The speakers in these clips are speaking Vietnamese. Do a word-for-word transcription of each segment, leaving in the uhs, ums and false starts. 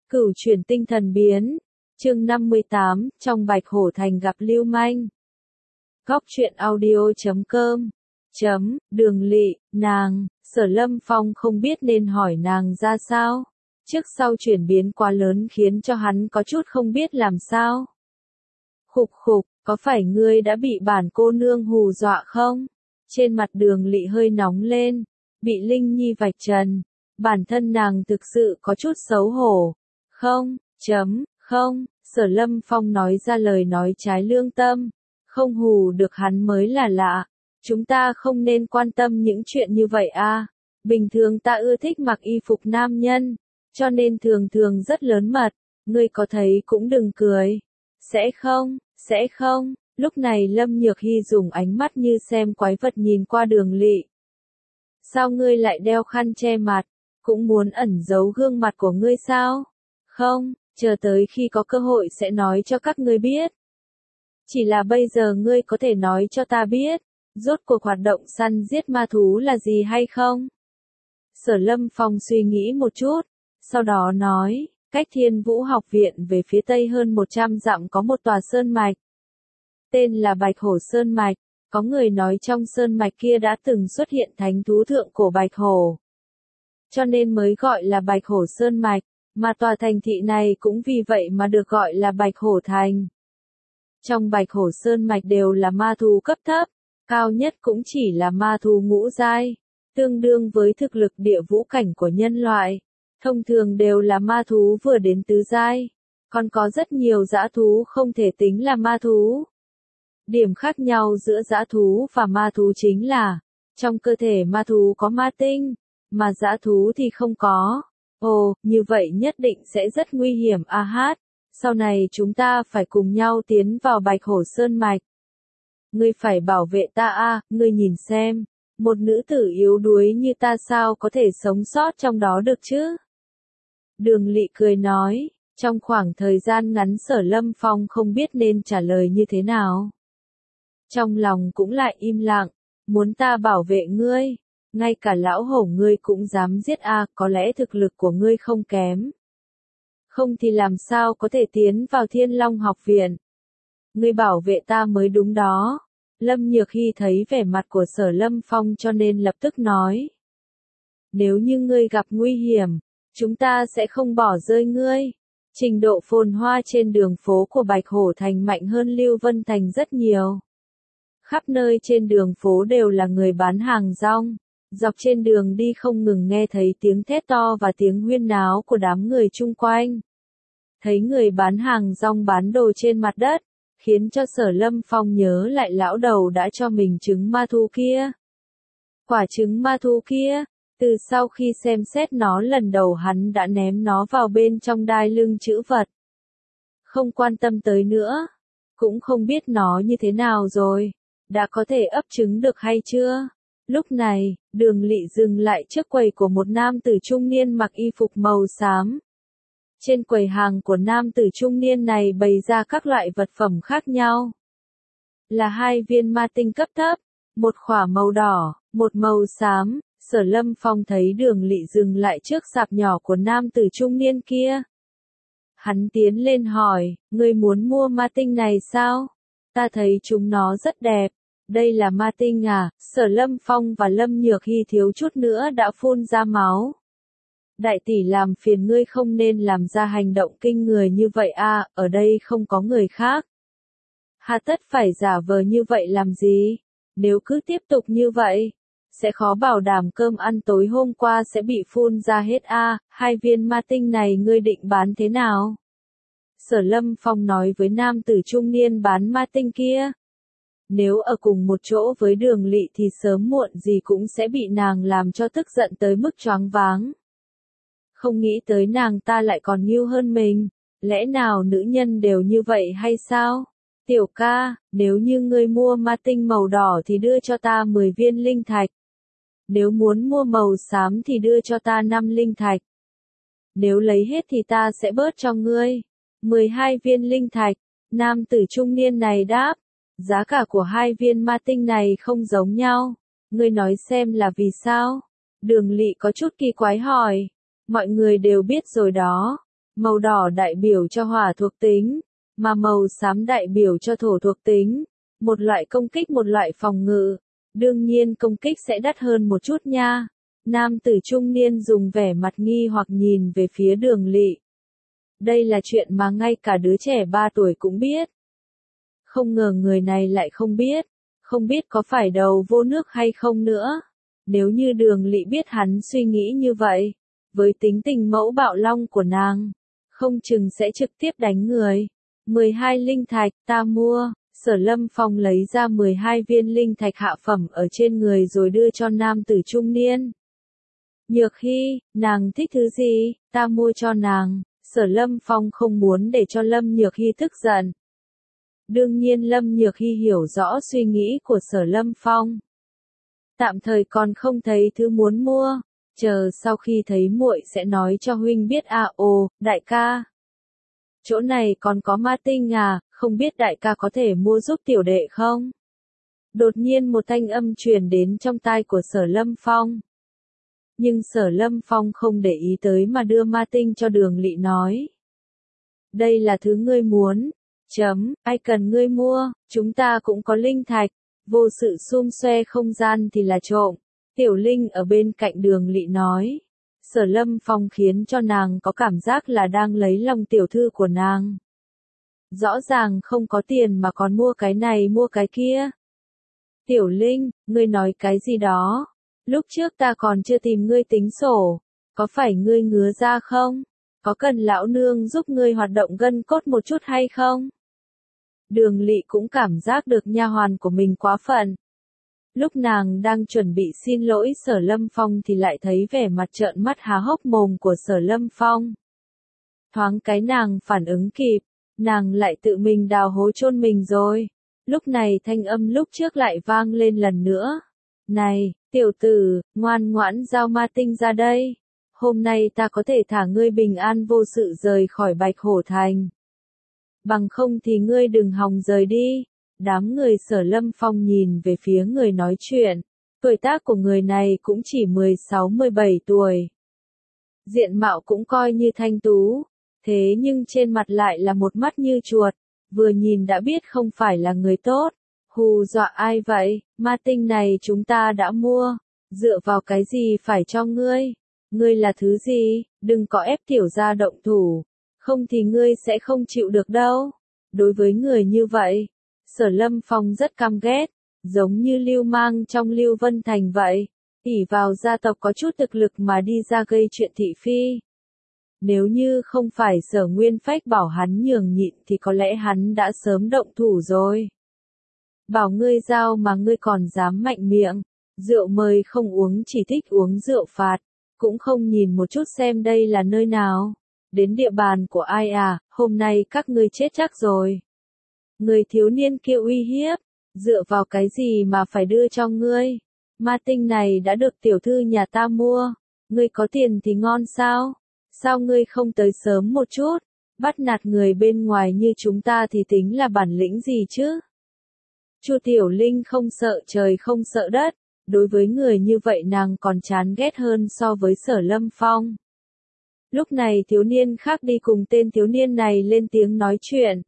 Cửu chuyển tinh thần biến. Chương năm mươi tám, trong Bạch Hổ Thành gặp lưu manh. Góc truyện audio chấm com. Chấm, Đường Lỵ, nàng, Sở Lâm Phong không biết nên hỏi nàng ra sao. Trước sau chuyển biến quá lớn khiến cho hắn có chút không biết làm sao. Khục khục, có phải ngươi đã bị bản cô nương hù dọa không? Trên mặt Đường Lỵ hơi nóng lên, bị Linh Nhi vạch trần. Bản thân nàng thực sự có chút xấu hổ. Không, chấm, không, Sở Lâm Phong nói ra lời nói trái lương tâm. Không hù được hắn mới là lạ. Chúng ta không nên quan tâm những chuyện như vậy à. Bình thường ta ưa thích mặc y phục nam nhân, cho nên thường thường rất lớn mật. Ngươi có thấy cũng đừng cười. Sẽ không, sẽ không. Lúc này Lâm Nhược Hy dùng ánh mắt như xem quái vật nhìn qua Đường Lỵ. Sao ngươi lại đeo khăn che mặt? Cũng muốn ẩn giấu gương mặt của ngươi sao? Không, chờ tới khi có cơ hội sẽ nói cho các ngươi biết. Chỉ là bây giờ ngươi có thể nói cho ta biết, rốt cuộc hoạt động săn giết ma thú là gì hay không? Sở Lâm Phong suy nghĩ một chút, sau đó nói, cách Thiên Vũ học viện về phía tây hơn một trăm dặm có một tòa sơn mạch. Tên là Bạch Hổ Sơn Mạch, có người nói trong sơn mạch kia đã từng xuất hiện thánh thú thượng cổ Bạch Hổ. Cho nên mới gọi là Bạch Hổ Sơn Mạch, mà tòa thành thị này cũng vì vậy mà được gọi là Bạch Hổ Thành. Trong Bạch Hổ Sơn Mạch đều là ma thú cấp thấp, cao nhất cũng chỉ là ma thú ngũ giai, tương đương với thực lực địa vũ cảnh của nhân loại. Thông thường đều là ma thú vừa đến tứ giai, còn có rất nhiều dã thú không thể tính là ma thú. Điểm khác nhau giữa dã thú và ma thú chính là, trong cơ thể ma thú có ma tinh, mà dã thú thì không có. Ồ, như vậy nhất định sẽ rất nguy hiểm a hát. Sau này chúng ta phải cùng nhau tiến vào Bạch Hổ Sơn Mạch. Ngươi phải bảo vệ ta a, ngươi nhìn xem, một nữ tử yếu đuối như ta sao có thể sống sót trong đó được chứ? Đường Lỵ cười nói, trong khoảng thời gian ngắn Sở Lâm Phong không biết nên trả lời như thế nào. Trong lòng cũng lại im lặng, muốn ta bảo vệ ngươi, ngay cả lão hổ ngươi cũng dám giết a, có lẽ thực lực của ngươi không kém. Không thì làm sao có thể tiến vào Thiên Long học viện. Ngươi bảo vệ ta mới đúng đó. Lâm Nhược Hy thấy vẻ mặt của Sở Lâm Phong cho nên lập tức nói. Nếu như ngươi gặp nguy hiểm, chúng ta sẽ không bỏ rơi ngươi. Trình độ phồn hoa trên đường phố của Bạch Hổ Thành mạnh hơn Lưu Vân Thành rất nhiều. Khắp nơi trên đường phố đều là người bán hàng rong. Dọc trên đường đi không ngừng nghe thấy tiếng thét to và tiếng huyên náo của đám người chung quanh. Thấy người bán hàng rong bán đồ trên mặt đất, khiến cho Sở Lâm Phong nhớ lại lão đầu đã cho mình trứng ma thú kia. Quả trứng ma thú kia, từ sau khi xem xét nó lần đầu hắn đã ném nó vào bên trong đai lưng trữ vật. Không quan tâm tới nữa, cũng không biết nó như thế nào rồi, đã có thể ấp trứng được hay chưa? Lúc này, Đường Lỵ dừng lại trước quầy của một nam tử trung niên mặc y phục màu xám. Trên quầy hàng của nam tử trung niên này bày ra các loại vật phẩm khác nhau. Là hai viên ma tinh cấp thấp, một khỏa màu đỏ, một màu xám. Sở Lâm Phong thấy Đường Lỵ dừng lại trước sạp nhỏ của nam tử trung niên kia. Hắn tiến lên hỏi, ngươi muốn mua ma tinh này sao? Ta thấy chúng nó rất đẹp. Đây là ma tinh à? Sở Lâm Phong và Lâm Nhược Hy thiếu chút nữa đã phun ra máu. Đại tỷ làm phiền ngươi không nên làm ra hành động kinh người như vậy à, ở đây không có người khác. Hà tất phải giả vờ như vậy làm gì? Nếu cứ tiếp tục như vậy, sẽ khó bảo đảm cơm ăn tối hôm qua sẽ bị phun ra hết à, hai viên ma tinh này ngươi định bán thế nào? Sở Lâm Phong nói với nam tử trung niên bán ma tinh kia. Nếu ở cùng một chỗ với Đường Lỵ thì sớm muộn gì cũng sẽ bị nàng làm cho tức giận tới mức choáng váng. Không nghĩ tới nàng ta lại còn nghiêu hơn mình, lẽ nào nữ nhân đều như vậy hay sao? Tiểu ca, nếu như ngươi mua ma tinh màu đỏ thì đưa cho ta mười viên linh thạch. Nếu muốn mua màu xám thì đưa cho ta năm linh thạch. Nếu lấy hết thì ta sẽ bớt cho ngươi mười hai viên linh thạch. Nam tử trung niên này đáp. Giá cả của hai viên ma tinh này không giống nhau. Ngươi nói xem là vì sao? Đường Lỵ có chút kỳ quái hỏi. Mọi người đều biết rồi đó. Màu đỏ đại biểu cho hỏa thuộc tính, mà màu xám đại biểu cho thổ thuộc tính. Một loại công kích một loại phòng ngự. Đương nhiên công kích sẽ đắt hơn một chút nha. Nam tử trung niên dùng vẻ mặt nghi hoặc nhìn về phía Đường Lỵ. Đây là chuyện mà ngay cả đứa trẻ ba tuổi cũng biết. Không ngờ người này lại không biết. Không biết có phải đầu vô nước hay không nữa. Nếu như Đường Lỵ biết hắn suy nghĩ như vậy, với tính tình mẫu bạo long của nàng, không chừng sẽ trực tiếp đánh người. mười hai linh thạch ta mua. Sở Lâm Phong lấy ra mười hai viên linh thạch hạ phẩm ở trên người rồi đưa cho nam tử trung niên. Nhược Hy, nàng thích thứ gì, ta mua cho nàng. Sở Lâm Phong không muốn để cho Lâm Nhược Hy tức giận. Đương nhiên Lâm Nhược Hy hiểu rõ suy nghĩ của Sở Lâm Phong. Tạm thời còn không thấy thứ muốn mua, chờ sau khi thấy muội sẽ nói cho huynh biết. À ồ, đại ca. Chỗ này còn có ma tinh à, không biết đại ca có thể mua giúp tiểu đệ không? Đột nhiên một thanh âm truyền đến trong tai của Sở Lâm Phong. Nhưng Sở Lâm Phong không để ý tới mà đưa ma tinh cho Đường Lỵ nói. Đây là thứ ngươi muốn. Chấm, ai cần ngươi mua, chúng ta cũng có linh thạch. Vô sự xum xoe không gian thì là trộm. Tiểu Linh ở bên cạnh Đường Lỵ nói. Sở Lâm Phong khiến cho nàng có cảm giác là đang lấy lòng tiểu thư của nàng. Rõ ràng không có tiền mà còn mua cái này mua cái kia. Tiểu Linh, ngươi nói cái gì đó? Lúc trước ta còn chưa tìm ngươi tính sổ. Có phải ngươi ngứa ra không? Có cần lão nương giúp ngươi hoạt động gân cốt một chút hay không? Đường Lỵ cũng cảm giác được nha hoàn của mình quá phận. Lúc nàng đang chuẩn bị xin lỗi Sở Lâm Phong thì lại thấy vẻ mặt trợn mắt há hốc mồm của Sở Lâm Phong. Thoáng cái nàng phản ứng kịp, nàng lại tự mình đào hố chôn mình rồi. Lúc này thanh âm lúc trước lại vang lên lần nữa. Này, tiểu tử, ngoan ngoãn giao ma tinh ra đây. Hôm nay ta có thể thả ngươi bình an vô sự rời khỏi Bạch Hổ Thành. Bằng không thì ngươi đừng hòng rời đi. Đám người Sở Lâm Phong nhìn về phía người nói chuyện. Tuổi tác của người này cũng chỉ mười sáu mười bảy tuổi. Diện mạo cũng coi như thanh tú. Thế nhưng trên mặt lại là một mắt như chuột. Vừa nhìn đã biết không phải là người tốt. Hù dọa ai vậy? Ma tinh này chúng ta đã mua. Dựa vào cái gì phải cho ngươi? Ngươi là thứ gì? Đừng có ép tiểu gia động thủ. Không thì ngươi sẽ không chịu được đâu. Đối với người như vậy, Sở Lâm Phong rất căm ghét, giống như Lưu Mang trong Lưu Vân Thành vậy, ỷ vào gia tộc có chút thực lực mà đi ra gây chuyện thị phi. Nếu như không phải Sở Nguyên Phách bảo hắn nhường nhịn thì có lẽ hắn đã sớm động thủ rồi. Bảo ngươi giao mà ngươi còn dám mạnh miệng, rượu mời không uống chỉ thích uống rượu phạt, cũng không nhìn một chút xem đây là nơi nào. Đến địa bàn của ai à, hôm nay các ngươi chết chắc rồi. Người thiếu niên kia uy hiếp, dựa vào cái gì mà phải đưa cho ngươi? Ma tinh này đã được tiểu thư nhà ta mua, ngươi có tiền thì ngon sao? Sao ngươi không tới sớm một chút? Bắt nạt người bên ngoài như chúng ta thì tính là bản lĩnh gì chứ? Chu Tiểu Linh không sợ trời không sợ đất, đối với người như vậy nàng còn chán ghét hơn so với Sở Lâm Phong. Lúc này thiếu niên khác đi cùng tên thiếu niên này lên tiếng nói chuyện.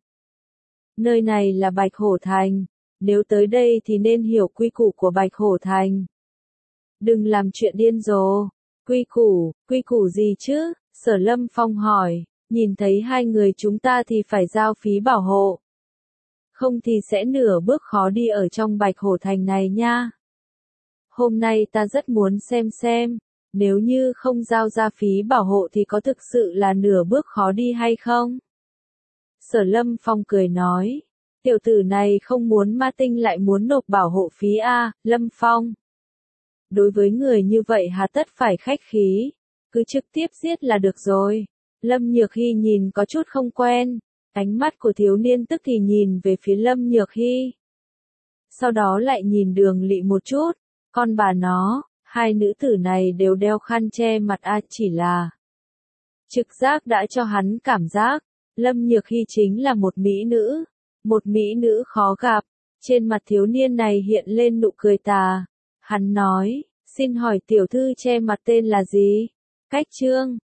Nơi này là Bạch Hổ Thành, nếu tới đây thì nên hiểu quy củ của Bạch Hổ Thành. Đừng làm chuyện điên rồ. Quy củ, quy củ gì chứ? Sở Lâm Phong hỏi, nhìn thấy hai người chúng ta thì phải giao phí bảo hộ. Không thì sẽ nửa bước khó đi ở trong Bạch Hổ Thành này nha. Hôm nay ta rất muốn xem xem, nếu như không giao ra phí bảo hộ thì có thực sự là nửa bước khó đi hay không? Sở Lâm Phong cười nói, tiểu tử này không muốn ma tinh lại muốn nộp bảo hộ phí a, Lâm Phong. Đối với người như vậy hà tất phải khách khí, cứ trực tiếp giết là được rồi. Lâm Nhược Hy nhìn có chút không quen, ánh mắt của thiếu niên tức thì nhìn về phía Lâm Nhược Hy. Sau đó lại nhìn Đường Lỵ một chút, con bà nó, hai nữ tử này đều đeo khăn che mặt a, chỉ là trực giác đã cho hắn cảm giác, Lâm Nhược Hy chính là một mỹ nữ, một mỹ nữ khó gặp. Trên mặt thiếu niên này hiện lên nụ cười tà. Hắn nói, xin hỏi tiểu thư che mặt tên là gì? Cách Trương,